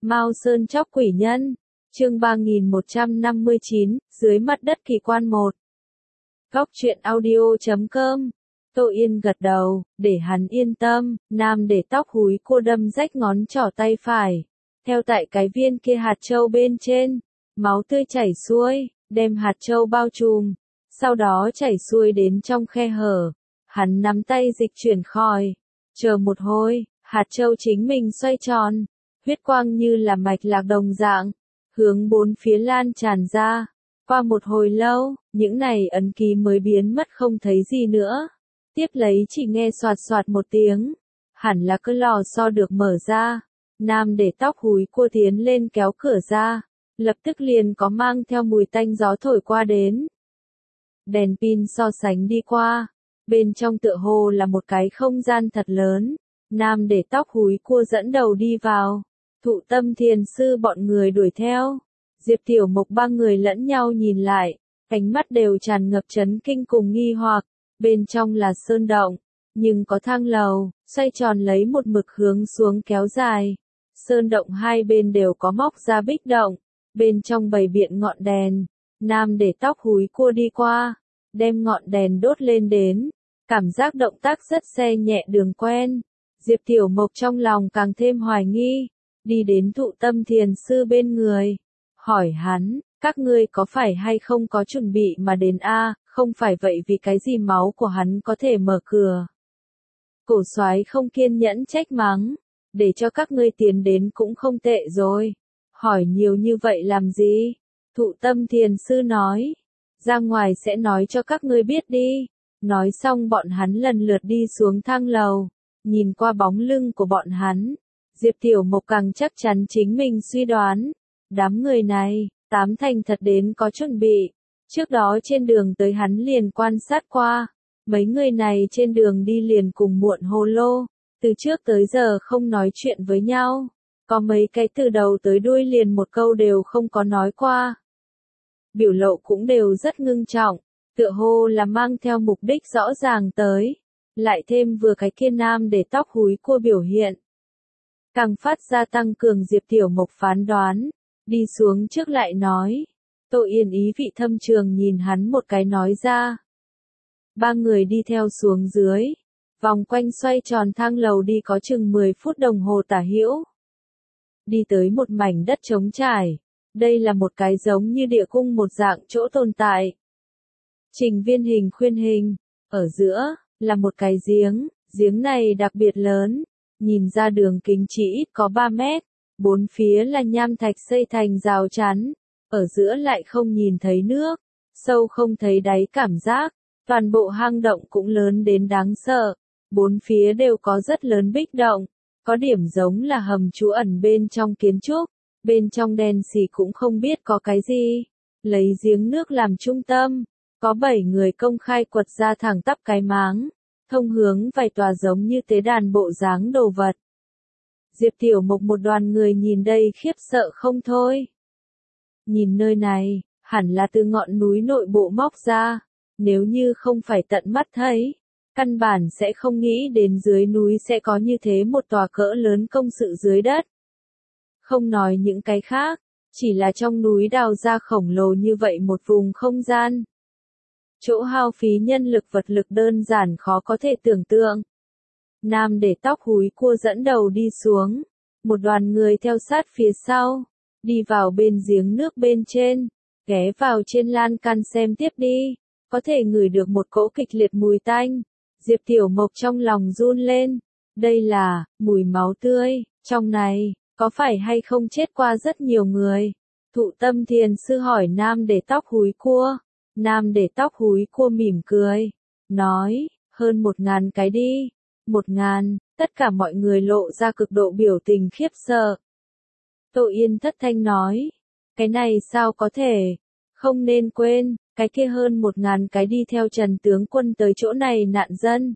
Mao Sơn Chóc Quỷ Nhân, chương 3159, dưới mặt đất kỳ quan 1. Góc truyện audio.com. Tô Yên gật đầu, để hắn yên tâm, nam để tóc húi cua đâm rách ngón trỏ tay phải. Theo tại cái viên kia hạt châu bên trên, máu tươi chảy xuôi, đem hạt châu bao trùm, sau đó chảy xuôi đến trong khe hở. Hắn nắm tay dịch chuyển khỏi, chờ một hồi, hạt châu chính mình xoay tròn, huyết quang như là mạch lạc đồng dạng, hướng bốn phía lan tràn ra. Qua một hồi lâu, những này ấn ký mới biến mất không thấy gì nữa. Tiếp lấy chỉ nghe soạt soạt một tiếng, hẳn là cái lò xo được mở ra. Nam để tóc húi cua tiến lên kéo cửa ra, lập tức liền có mang theo mùi tanh gió thổi qua đến. Đèn pin so sánh đi qua, bên trong tựa hồ là một cái không gian thật lớn. Nam để tóc húi cua dẫn đầu đi vào, Thụ Tâm thiền sư bọn người đuổi theo. Diệp Tiểu Mộc ba người lẫn nhau nhìn lại, ánh mắt đều tràn ngập chấn kinh cùng nghi hoặc. Bên trong là sơn động, nhưng có thang lầu, xoay tròn lấy một mực hướng xuống kéo dài. Sơn động hai bên đều có móc ra bích động, bên trong bày biện ngọn đèn. Nam để tóc húi cua đi qua, đem ngọn đèn đốt lên đến, cảm giác động tác rất xe nhẹ đường quen. Diệp Tiểu Mộc trong lòng càng thêm hoài nghi, đi đến Thụ Tâm thiền sư bên người, hỏi hắn, các ngươi có phải hay không có chuẩn bị mà đến a? Không phải vậy vì cái gì máu của hắn có thể mở cửa. Cổ soái không kiên nhẫn trách mắng, để cho các ngươi tiến đến cũng không tệ rồi. Hỏi nhiều như vậy làm gì? Thụ Tâm thiền sư nói, ra ngoài sẽ nói cho các ngươi biết đi. Nói xong bọn hắn lần lượt đi xuống thang lầu, nhìn qua bóng lưng của bọn hắn. Diệp Tiểu Mộc càng chắc chắn chính mình suy đoán. Đám người này, tám thành thật đến có chuẩn bị. Trước đó trên đường tới hắn liền quan sát qua, mấy người này trên đường đi liền cùng muộn hồ lô, từ trước tới giờ không nói chuyện với nhau, có mấy cái từ đầu tới đuôi liền một câu đều không có nói qua. Biểu lộ cũng đều rất ngưng trọng, tựa hồ là mang theo mục đích rõ ràng tới, lại thêm vừa cái kia nam để tóc húi cua biểu hiện. Càng phát ra tăng cường Diệp Tiểu Mộc phán đoán, đi xuống trước lại nói. Tô Yên ý vị thâm trường nhìn hắn một cái nói ra. Ba người đi theo xuống dưới, vòng quanh xoay tròn thang lầu đi có chừng 10 phút đồng hồ tả hữu. Đi tới một mảnh đất trống trải, đây là một cái giống như địa cung một dạng chỗ tồn tại. Trình viên hình khuyên hình, ở giữa, là một cái giếng này đặc biệt lớn, nhìn ra đường kính chỉ ít có 3 mét, bốn phía là nham thạch xây thành rào chắn. Ở giữa lại không nhìn thấy nước, sâu không thấy đáy cảm giác, toàn bộ hang động cũng lớn đến đáng sợ, bốn phía đều có rất lớn bích động, có điểm giống là hầm trú ẩn bên trong kiến trúc, bên trong đen xì cũng không biết có cái gì, lấy giếng nước làm trung tâm, có 7 người công khai quật ra thẳng tắp cái máng, thông hướng vài tòa giống như tế đàn bộ dáng đồ vật. Diệp Tiểu Mộc một đoàn người nhìn đây khiếp sợ không thôi. Nhìn nơi này, hẳn là từ ngọn núi nội bộ móc ra, nếu như không phải tận mắt thấy, căn bản sẽ không nghĩ đến dưới núi sẽ có như thế một tòa cỡ lớn công sự dưới đất. Không nói những cái khác, chỉ là trong núi đào ra khổng lồ như vậy một vùng không gian. Chỗ hao phí nhân lực vật lực đơn giản khó có thể tưởng tượng. Nam để tóc húi cua dẫn đầu đi xuống, một đoàn người theo sát phía sau. Đi vào bên giếng nước bên trên, ghé vào trên lan can xem tiếp đi, có thể ngửi được một cỗ kịch liệt mùi tanh. Diệp Tiểu Mộc trong lòng run lên, đây là, mùi máu tươi, trong này, có phải hay không chết qua rất nhiều người? Thụ Tâm thiền sư hỏi nam để tóc húi cua, nam để tóc húi cua mỉm cười, nói, hơn 1000 cái đi, 1000, tất cả mọi người lộ ra cực độ biểu tình khiếp sợ. Tô Yên thất thanh nói, cái này sao có thể, không nên quên, cái kia hơn 1000 cái đi theo Trần tướng quân tới chỗ này nạn dân.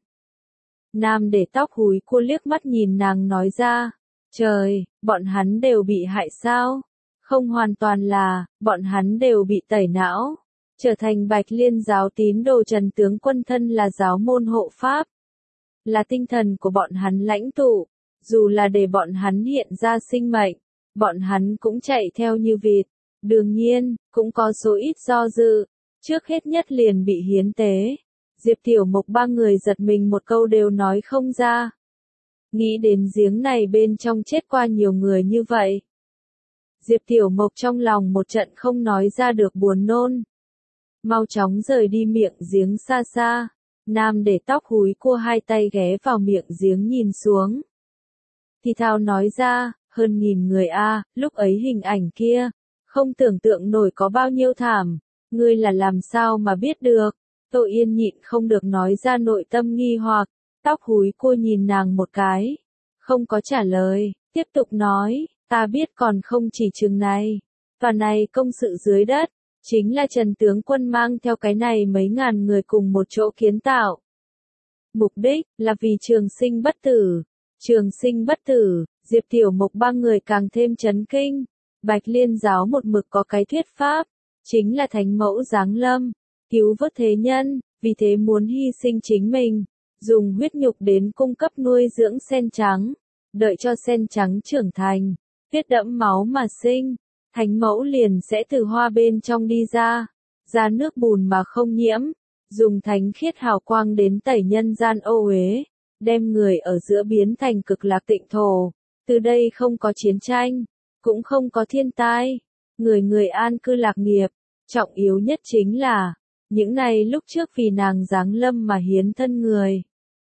Nam để tóc húi cua liếc mắt nhìn nàng nói ra, trời, bọn hắn đều bị hại sao? Không hoàn toàn là, bọn hắn đều bị tẩy não, trở thành Bạch Liên giáo tín đồ Trần tướng quân thân là giáo môn hộ pháp, là tinh thần của bọn hắn lãnh tụ, dù là để bọn hắn hiện ra sinh mệnh, bọn hắn cũng chạy theo như vịt. Đương nhiên, cũng có số ít do dự. Trước hết nhất liền bị hiến tế. Diệp Tiểu Mộc ba người giật mình một câu đều nói không ra. Nghĩ đến giếng này bên trong chết qua nhiều người như vậy. Diệp Tiểu Mộc trong lòng một trận không nói ra được buồn nôn. Mau chóng rời đi miệng giếng xa xa. Nam để tóc húi cua hai tay ghé vào miệng giếng nhìn xuống. Thì thào nói ra, hơn 1000 người a, lúc ấy hình ảnh kia, không tưởng tượng nổi có bao nhiêu thảm. Ngươi là làm sao mà biết được? Tô Yên nhịn không được nói ra nội tâm nghi hoặc. Tóc húi cua nhìn nàng một cái. Không có trả lời, tiếp tục nói, ta biết còn không chỉ chừng này. Tòa này công sự dưới đất, chính là Trần tướng quân mang theo cái này mấy ngàn người cùng một chỗ kiến tạo. Mục đích là vì trường sinh bất tử. Trường sinh bất tử, Diệp Tiểu Mộc ba người càng thêm chấn kinh. Bạch Liên giáo một mực có cái thuyết pháp, chính là thánh mẫu giáng lâm, cứu vớt thế nhân, vì thế muốn hy sinh chính mình, dùng huyết nhục đến cung cấp nuôi dưỡng sen trắng, đợi cho sen trắng trưởng thành, huyết đẫm máu mà sinh, thánh mẫu liền sẽ từ hoa bên trong đi ra nước bùn mà không nhiễm, dùng thánh khiết hào quang đến tẩy nhân gian ô uế, đem người ở giữa biến thành cực lạc tịnh thổ, từ đây không có chiến tranh, cũng không có thiên tai, người người an cư lạc nghiệp, trọng yếu nhất chính là, những này lúc trước vì nàng giáng lâm mà hiến thân người,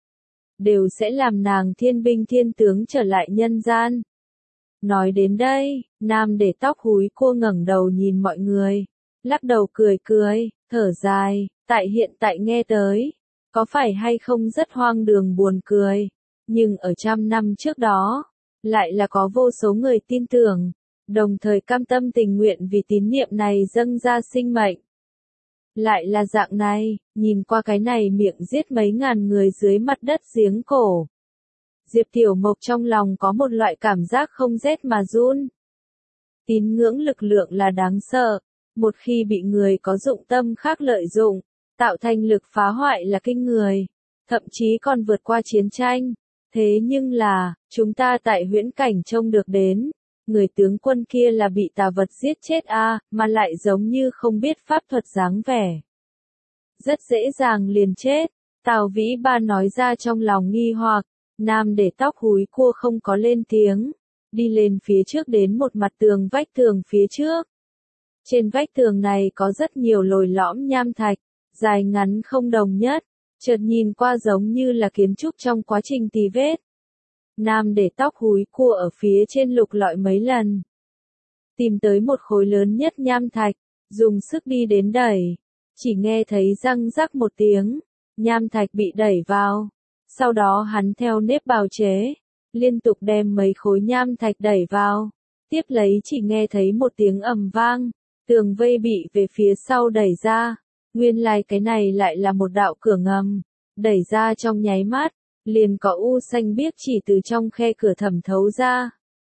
đều sẽ làm nàng thiên binh thiên tướng trở lại nhân gian. Nói đến đây, Nam để tóc húi cua ngẩng đầu nhìn mọi người, lắc đầu cười cười, thở dài, tại hiện tại nghe tới, có phải hay không rất hoang đường buồn cười, nhưng ở 100 năm trước đó, lại là có vô số người tin tưởng, đồng thời cam tâm tình nguyện vì tín niệm này dâng ra sinh mệnh. Lại là dạng này, nhìn qua cái này miệng giết mấy ngàn người dưới mặt đất giếng cổ. Diệp Tiểu Mộc trong lòng có một loại cảm giác không rét mà run. Tín ngưỡng lực lượng là đáng sợ, một khi bị người có dụng tâm khác lợi dụng, tạo thành lực phá hoại là kinh người, thậm chí còn vượt qua chiến tranh. Thế nhưng là, chúng ta tại huyễn cảnh trông được đến, người tướng quân kia là bị tà vật giết chết mà lại giống như không biết pháp thuật dáng vẻ. Rất dễ dàng liền chết, Tào Vĩ Ba nói ra trong lòng nghi hoặc, Nam để tóc húi cua không có lên tiếng, đi lên phía trước đến một mặt tường vách tường phía trước. Trên vách tường này có rất nhiều lồi lõm nham thạch, dài ngắn không đồng nhất, chợt nhìn qua giống như là kiến trúc trong quá trình tì vết. Nam để tóc húi cua ở phía trên lục lọi mấy lần. Tìm tới một khối lớn nhất nham thạch, dùng sức đi đến đẩy. Chỉ nghe thấy răng rắc một tiếng, nham thạch bị đẩy vào. Sau đó hắn theo nếp bào chế, liên tục đem mấy khối nham thạch đẩy vào. Tiếp lấy chỉ nghe thấy một tiếng ầm vang, tường vây bị về phía sau đẩy ra. Nguyên lai cái này lại là một đạo cửa ngầm, đẩy ra trong nháy mắt, liền có u xanh biếc chỉ từ trong khe cửa thẩm thấu ra.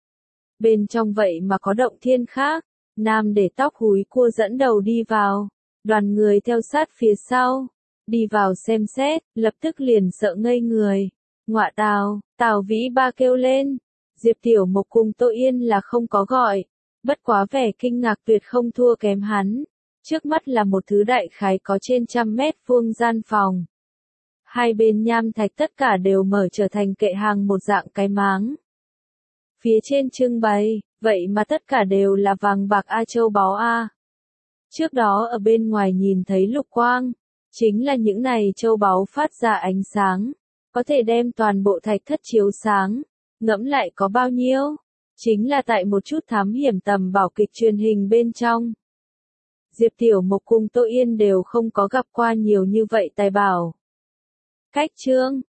Bên trong vậy mà có động thiên khác, Nam để tóc húi cua dẫn đầu đi vào, đoàn người theo sát phía sau, đi vào xem xét, lập tức liền sợ ngây người. Ngọa Tào, Tào Vĩ Ba kêu lên, Diệp Tiểu Mộc cùng Tô Yên là không có gọi, bất quá vẻ kinh ngạc tuyệt không thua kém hắn. Trước mắt là một thứ đại khái có trên 100 mét vuông gian phòng. Hai bên nham thạch tất cả đều mở trở thành kệ hàng một dạng cái máng. Phía trên trưng bày, vậy mà tất cả đều là vàng bạc châu báu Trước đó ở bên ngoài nhìn thấy lục quang, chính là những này châu báu phát ra ánh sáng, có thể đem toàn bộ thạch thất chiếu sáng, ngẫm lại có bao nhiêu, chính là tại một chút thám hiểm tầm bảo kịch truyền hình bên trong. Diệp Tiểu Mộc cùng Tô Yên đều không có gặp qua nhiều như vậy tài bảo. Cách chương